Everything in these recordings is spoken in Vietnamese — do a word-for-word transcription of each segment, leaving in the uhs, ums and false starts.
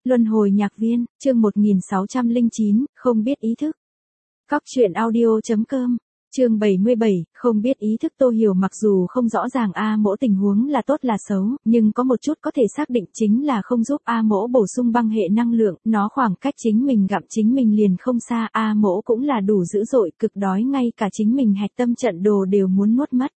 Luân hồi nhạc viên, chương một nghìn sáu trăm lẻ chín, không biết ý thức. Cóc truyện audio chấm com, chương bảy mươi bảy, không biết ý thức. Tô Hiểu mặc dù không rõ ràng A Mỗ tình huống là tốt là xấu, nhưng có một chút có thể xác định chính là không giúp A Mỗ bổ sung băng hệ năng lượng, nó khoảng cách chính mình gặm chính mình liền không xa. A Mỗ cũng là đủ dữ dội, cực đói ngay cả chính mình hạch tâm trận đồ đều muốn nuốt mất.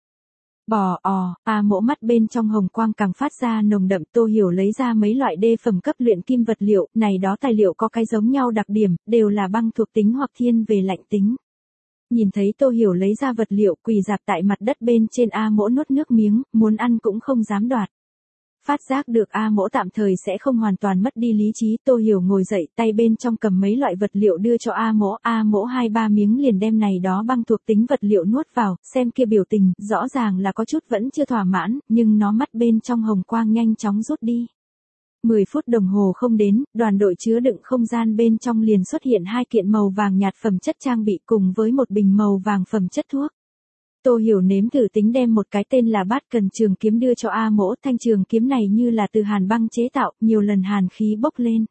Bò ò, A Mỗ mắt bên trong hồng quang càng phát ra nồng đậm. Tô Hiểu lấy ra mấy loại đê phẩm cấp luyện kim vật liệu, này đó tài liệu có cái giống nhau đặc điểm, đều là băng thuộc tính hoặc thiên về lạnh tính. Nhìn thấy Tô Hiểu lấy ra vật liệu, quỳ dạp tại mặt đất bên trên, A Mỗ nuốt nước miếng, muốn ăn cũng không dám đoạt. Phát giác được A Mỗ tạm thời sẽ không hoàn toàn mất đi lý trí, Tô Hiểu ngồi dậy, tay bên trong cầm mấy loại vật liệu đưa cho A Mỗ. A Mỗ hai ba miếng liền đem này đó băng thuộc tính vật liệu nuốt vào, xem kia biểu tình, rõ ràng là có chút vẫn chưa thỏa mãn, nhưng nó mắt bên trong hồng quang nhanh chóng rút đi. mười phút đồng hồ không đến, đoàn đội chứa đựng không gian bên trong liền xuất hiện hai kiện màu vàng nhạt phẩm chất trang bị cùng với một bình màu vàng phẩm chất thuốc. Tô Hiểu nếm thử tính đem một cái tên là Bát Cần trường kiếm đưa cho A Mỗ. Thanh trường kiếm này như là từ hàn băng chế tạo, nhiều lần hàn khí bốc lên.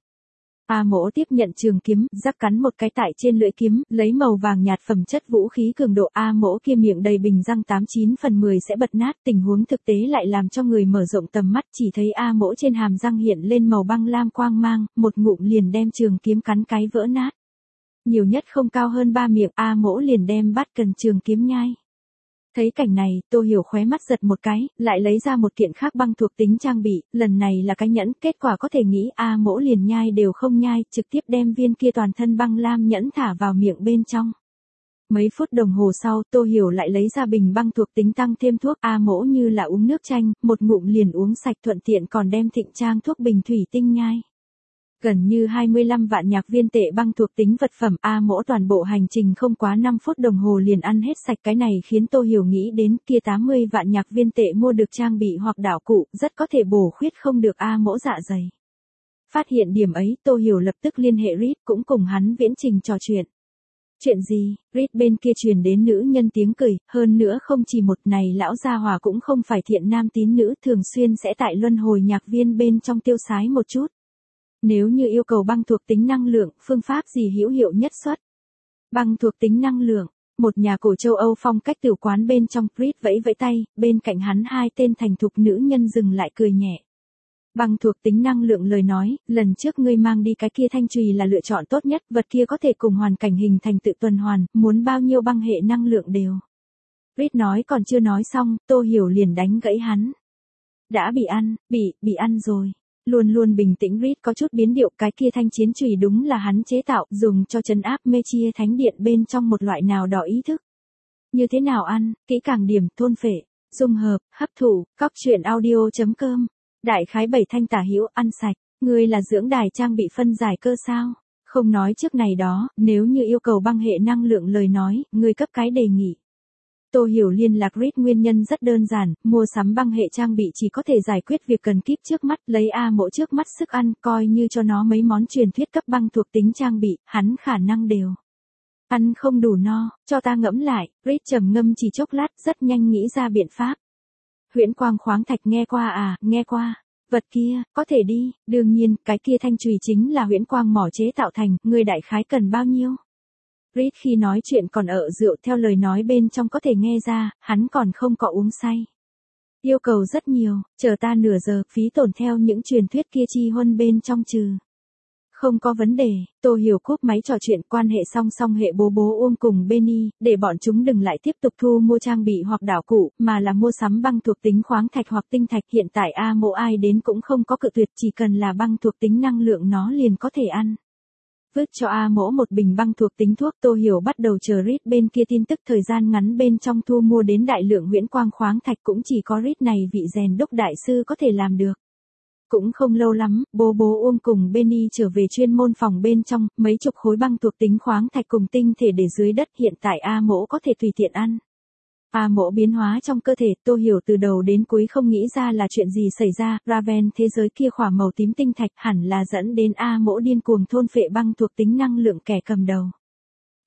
A Mỗ tiếp nhận trường kiếm, rắc cắn một cái tại trên lưỡi kiếm, lấy màu vàng nhạt phẩm chất vũ khí cường độ. A Mỗ kia miệng đầy bình răng tám chín phần mười sẽ bật nát, tình huống thực tế lại làm cho người mở rộng tầm mắt, chỉ thấy A Mỗ trên hàm răng hiện lên màu băng lam quang mang, một ngụm liền đem trường kiếm cắn cái vỡ nát. Nhiều nhất không cao hơn ba miệng, A Mỗ liền đem Bát Cần trường kiếm nhai. Thấy cảnh này, Tô Hiểu khóe mắt giật một cái, lại lấy ra một kiện khác băng thuộc tính trang bị, lần này là cái nhẫn, kết quả có thể nghĩ A Mỗ liền nhai đều không nhai, trực tiếp đem viên kia toàn thân băng lam nhẫn thả vào miệng bên trong. Mấy phút đồng hồ sau, Tô Hiểu lại lấy ra bình băng thuộc tính tăng thêm thuốc. A Mỗ như là uống nước chanh, một ngụm liền uống sạch, thuận tiện còn đem thịnh trang thuốc bình thủy tinh nhai. Gần như hai mươi lăm vạn nhạc viên tệ băng thuộc tính vật phẩm, A Mỗ toàn bộ hành trình không quá năm phút đồng hồ liền ăn hết sạch. Cái này khiến Tô Hiểu nghĩ đến kia tám mươi vạn nhạc viên tệ mua được trang bị hoặc đảo cụ, rất có thể bổ khuyết không được A Mỗ dạ dày. Phát hiện điểm ấy, Tô Hiểu lập tức liên hệ Reed, cũng cùng hắn viễn trình trò chuyện. Chuyện gì? Reed bên kia truyền đến nữ nhân tiếng cười, hơn nữa không chỉ một, này lão gia hòa cũng không phải thiện nam tín nữ, thường xuyên sẽ tại luân hồi nhạc viên bên trong tiêu sái một chút. Nếu như yêu cầu băng thuộc tính năng lượng, phương pháp gì hữu hiệu nhất xuất? Băng thuộc tính năng lượng, một nhà cổ châu Âu phong cách tử quán bên trong. Reed vẫy vẫy tay, bên cạnh hắn hai tên thành thục nữ nhân dừng lại cười nhẹ. Băng thuộc tính năng lượng lời nói, lần trước ngươi mang đi cái kia thanh chùy là lựa chọn tốt nhất, vật kia có thể cùng hoàn cảnh hình thành tự tuần hoàn, muốn bao nhiêu băng hệ năng lượng đều. Reed nói còn chưa nói xong, Tô Hiểu liền đánh gãy hắn. Đã bị ăn, bị, bị ăn rồi. Luôn luôn bình tĩnh Reed có chút biến điệu, cái kia thanh chiến chùy đúng là hắn chế tạo, dùng cho trấn áp mê chia thánh điện bên trong một loại nào đó ý thức. Như thế nào ăn, kỹ càng điểm, thôn phệ, dung hợp, hấp thụ, cóc truyện audio chấm com. Đại khái bảy thanh tả hữu, ăn sạch. Ngươi là dưỡng đài trang bị phân giải cơ sao? Không nói trước này đó, nếu như yêu cầu băng hệ năng lượng lời nói, ngươi cấp cái đề nghị. Tô Hiểu liên lạc Reed nguyên nhân rất đơn giản, mua sắm băng hệ trang bị chỉ có thể giải quyết việc cần kíp trước mắt, lấy A Mỗ trước mắt sức ăn, coi như cho nó mấy món truyền thuyết cấp băng thuộc tính trang bị, hắn khả năng đều ăn không đủ no, cho ta ngẫm lại. Reed trầm ngâm chỉ chốc lát, rất nhanh nghĩ ra biện pháp. Huyễn quang khoáng thạch nghe qua à, nghe qua. Vật kia, có thể đi, đương nhiên, cái kia thanh chùy chính là huyễn quang mỏ chế tạo thành, ngươi đại khái cần bao nhiêu? Reed khi nói chuyện còn ở rượu, theo lời nói bên trong có thể nghe ra, hắn còn không có uống say. Yêu cầu rất nhiều, chờ ta nửa giờ, phí tổn theo những truyền thuyết kia chi huân bên trong trừ. Không có vấn đề. Tô Hiểu cúp máy trò chuyện, quan hệ song song hệ bố bố Uông cùng Benny, để bọn chúng đừng lại tiếp tục thu mua trang bị hoặc đảo cụ, mà là mua sắm băng thuộc tính khoáng thạch hoặc tinh thạch. Hiện tại A Mỗ ai đến cũng không có cự tuyệt, chỉ cần là băng thuộc tính năng lượng nó liền có thể ăn. Vứt cho A Mỗ một bình băng thuộc tính thuốc. Tô Hiểu bắt đầu chờ Reed bên kia tin tức. Thời gian ngắn bên trong thu mua đến đại lượng huyễn quang khoáng thạch cũng chỉ có Reed này vị rèn đúc đại sư có thể làm được. Cũng không lâu lắm, bố bố Uông cùng Benny trở về chuyên môn phòng bên trong, mấy chục khối băng thuộc tính khoáng thạch cùng tinh thể để dưới đất, hiện tại A Mỗ có thể tùy tiện ăn. A Mỗ biến hóa trong cơ thể, Tô Hiểu từ đầu đến cuối không nghĩ ra là chuyện gì xảy ra. Raven thế giới kia khỏa màu tím tinh thạch hẳn là dẫn đến A Mỗ điên cuồng thôn phệ băng thuộc tính năng lượng kẻ cầm đầu.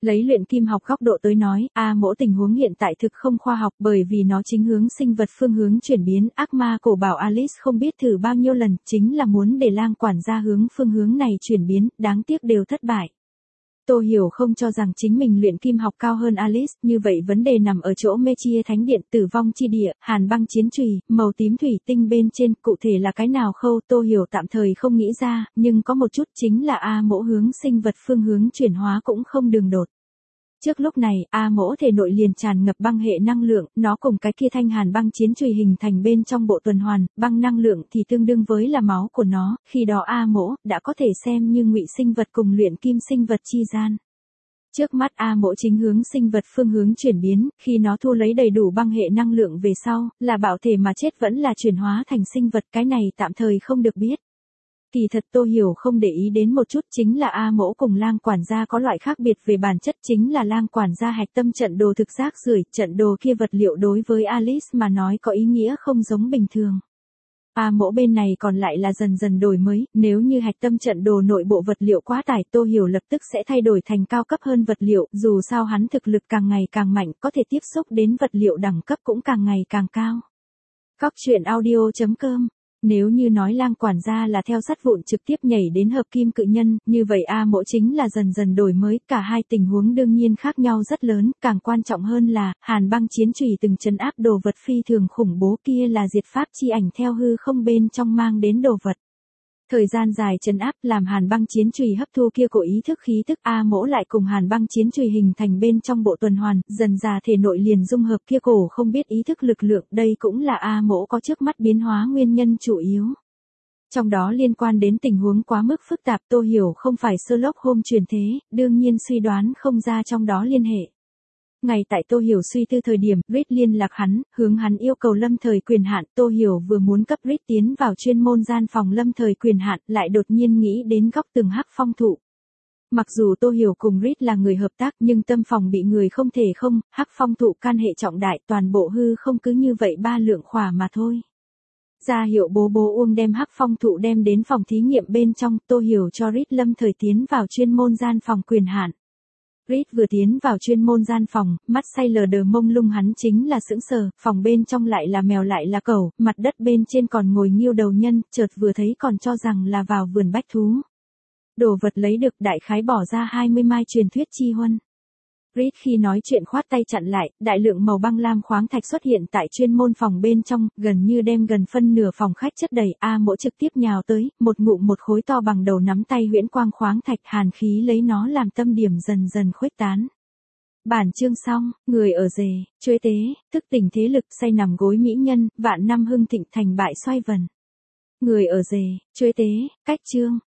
Lấy luyện kim học góc độ tới nói, A mỗ tình huống hiện tại thực không khoa học bởi vì nó chính hướng sinh vật phương hướng chuyển biến. Ác ma cổ bảo Alice không biết thử bao nhiêu lần, chính là muốn để lang quản gia hướng phương hướng này chuyển biến, đáng tiếc đều thất bại. Tô Hiểu không cho rằng chính mình luyện kim học cao hơn Alice, như vậy vấn đề nằm ở chỗ mê chia thánh điện, tử vong chi địa, hàn băng chiến chùy, màu tím thủy tinh bên trên, cụ thể là cái nào khâu Tô Hiểu tạm thời không nghĩ ra, nhưng có một chút chính là A mỗ hướng sinh vật phương hướng chuyển hóa cũng không đường đột. Trước lúc này, A mỗ thể nội liền tràn ngập băng hệ năng lượng, nó cùng cái kia thanh hàn băng chiến chùy hình thành bên trong bộ tuần hoàn, băng năng lượng thì tương đương với là máu của nó, khi đó A mỗ đã có thể xem như ngụy sinh vật cùng luyện kim sinh vật chi gian. Trước mắt A mỗ chính hướng sinh vật phương hướng chuyển biến, khi nó thu lấy đầy đủ băng hệ năng lượng về sau, là bảo thể mà chết vẫn là chuyển hóa thành sinh vật, cái này tạm thời không được biết. Kỳ thật Tô Hiểu không để ý đến một chút, chính là A mỗ cùng lang quản gia có loại khác biệt về bản chất, chính là lang quản gia hạch tâm trận đồ thực rác rưởi, trận đồ kia vật liệu đối với Alice mà nói có ý nghĩa không giống bình thường. A mỗ bên này còn lại là dần dần đổi mới, nếu như hạch tâm trận đồ nội bộ vật liệu quá tải, Tô Hiểu lập tức sẽ thay đổi thành cao cấp hơn vật liệu, dù sao hắn thực lực càng ngày càng mạnh, có thể tiếp xúc đến vật liệu đẳng cấp cũng càng ngày càng cao. Cóc truyện audio chấm com. Nếu như nói lang quản gia là theo sắt vụn trực tiếp nhảy đến hợp kim cự nhân, như vậy A mỗ chính là dần dần đổi mới, cả hai tình huống đương nhiên khác nhau rất lớn, càng quan trọng hơn là, hàn băng chiến chùy từng trấn áp đồ vật phi thường khủng bố kia là diệt pháp chi ảnh theo hư không bên trong mang đến đồ vật. Thời gian dài trấn áp làm hàn băng chiến chùy hấp thu kia cổ ý thức khí tức, A mỗ lại cùng hàn băng chiến chùy hình thành bên trong bộ tuần hoàn, dần già thể nội liền dung hợp kia cổ không biết ý thức lực lượng, đây cũng là A mỗ có trước mắt biến hóa nguyên nhân chủ yếu. Trong đó liên quan đến tình huống quá mức phức tạp, Tô Hiểu không phải Sherlock Holmes truyền thế, đương nhiên suy đoán không ra trong đó liên hệ. Ngày tại Tô Hiểu suy tư thời điểm, Reed liên lạc hắn, hướng hắn yêu cầu lâm thời quyền hạn, Tô Hiểu vừa muốn cấp Reed tiến vào chuyên môn gian phòng lâm thời quyền hạn, lại đột nhiên nghĩ đến góc tường hắc phong thụ. Mặc dù Tô Hiểu cùng Reed là người hợp tác, nhưng tâm phòng bị người không thể không, hắc phong thụ can hệ trọng đại, toàn bộ hư không cứ như vậy ba lượng khỏa mà thôi. Ra hiệu bố bố Uông đem hắc phong thụ đem đến phòng thí nghiệm bên trong, Tô Hiểu cho Reed lâm thời tiến vào chuyên môn gian phòng quyền hạn. Reed vừa tiến vào chuyên môn gian phòng, mắt say lờ đờ mông lung, hắn chính là sững sờ, phòng bên trong lại là mèo lại là cẩu, mặt đất bên trên còn ngồi nghiêu đầu nhân, chợt vừa thấy còn cho rằng là vào vườn bách thú. Đồ vật lấy được đại khái bỏ ra hai mươi mai truyền thuyết chi huân. Reed khi nói chuyện khoát tay chặn lại, đại lượng màu băng lam khoáng thạch xuất hiện tại chuyên môn phòng bên trong, gần như đem gần phân nửa phòng khách chất đầy. A mỗ trực tiếp nhào tới, một ngụm một khối to bằng đầu nắm tay huyễn quang khoáng thạch, hàn khí lấy nó làm tâm điểm dần dần khuếch tán. Bản chương xong, người ở rề, chuế tế, thức tỉnh thế lực, say nằm gối mỹ nhân, vạn năm hưng thịnh thành bại xoay vần. Người ở rề, chuế tế, cách chương.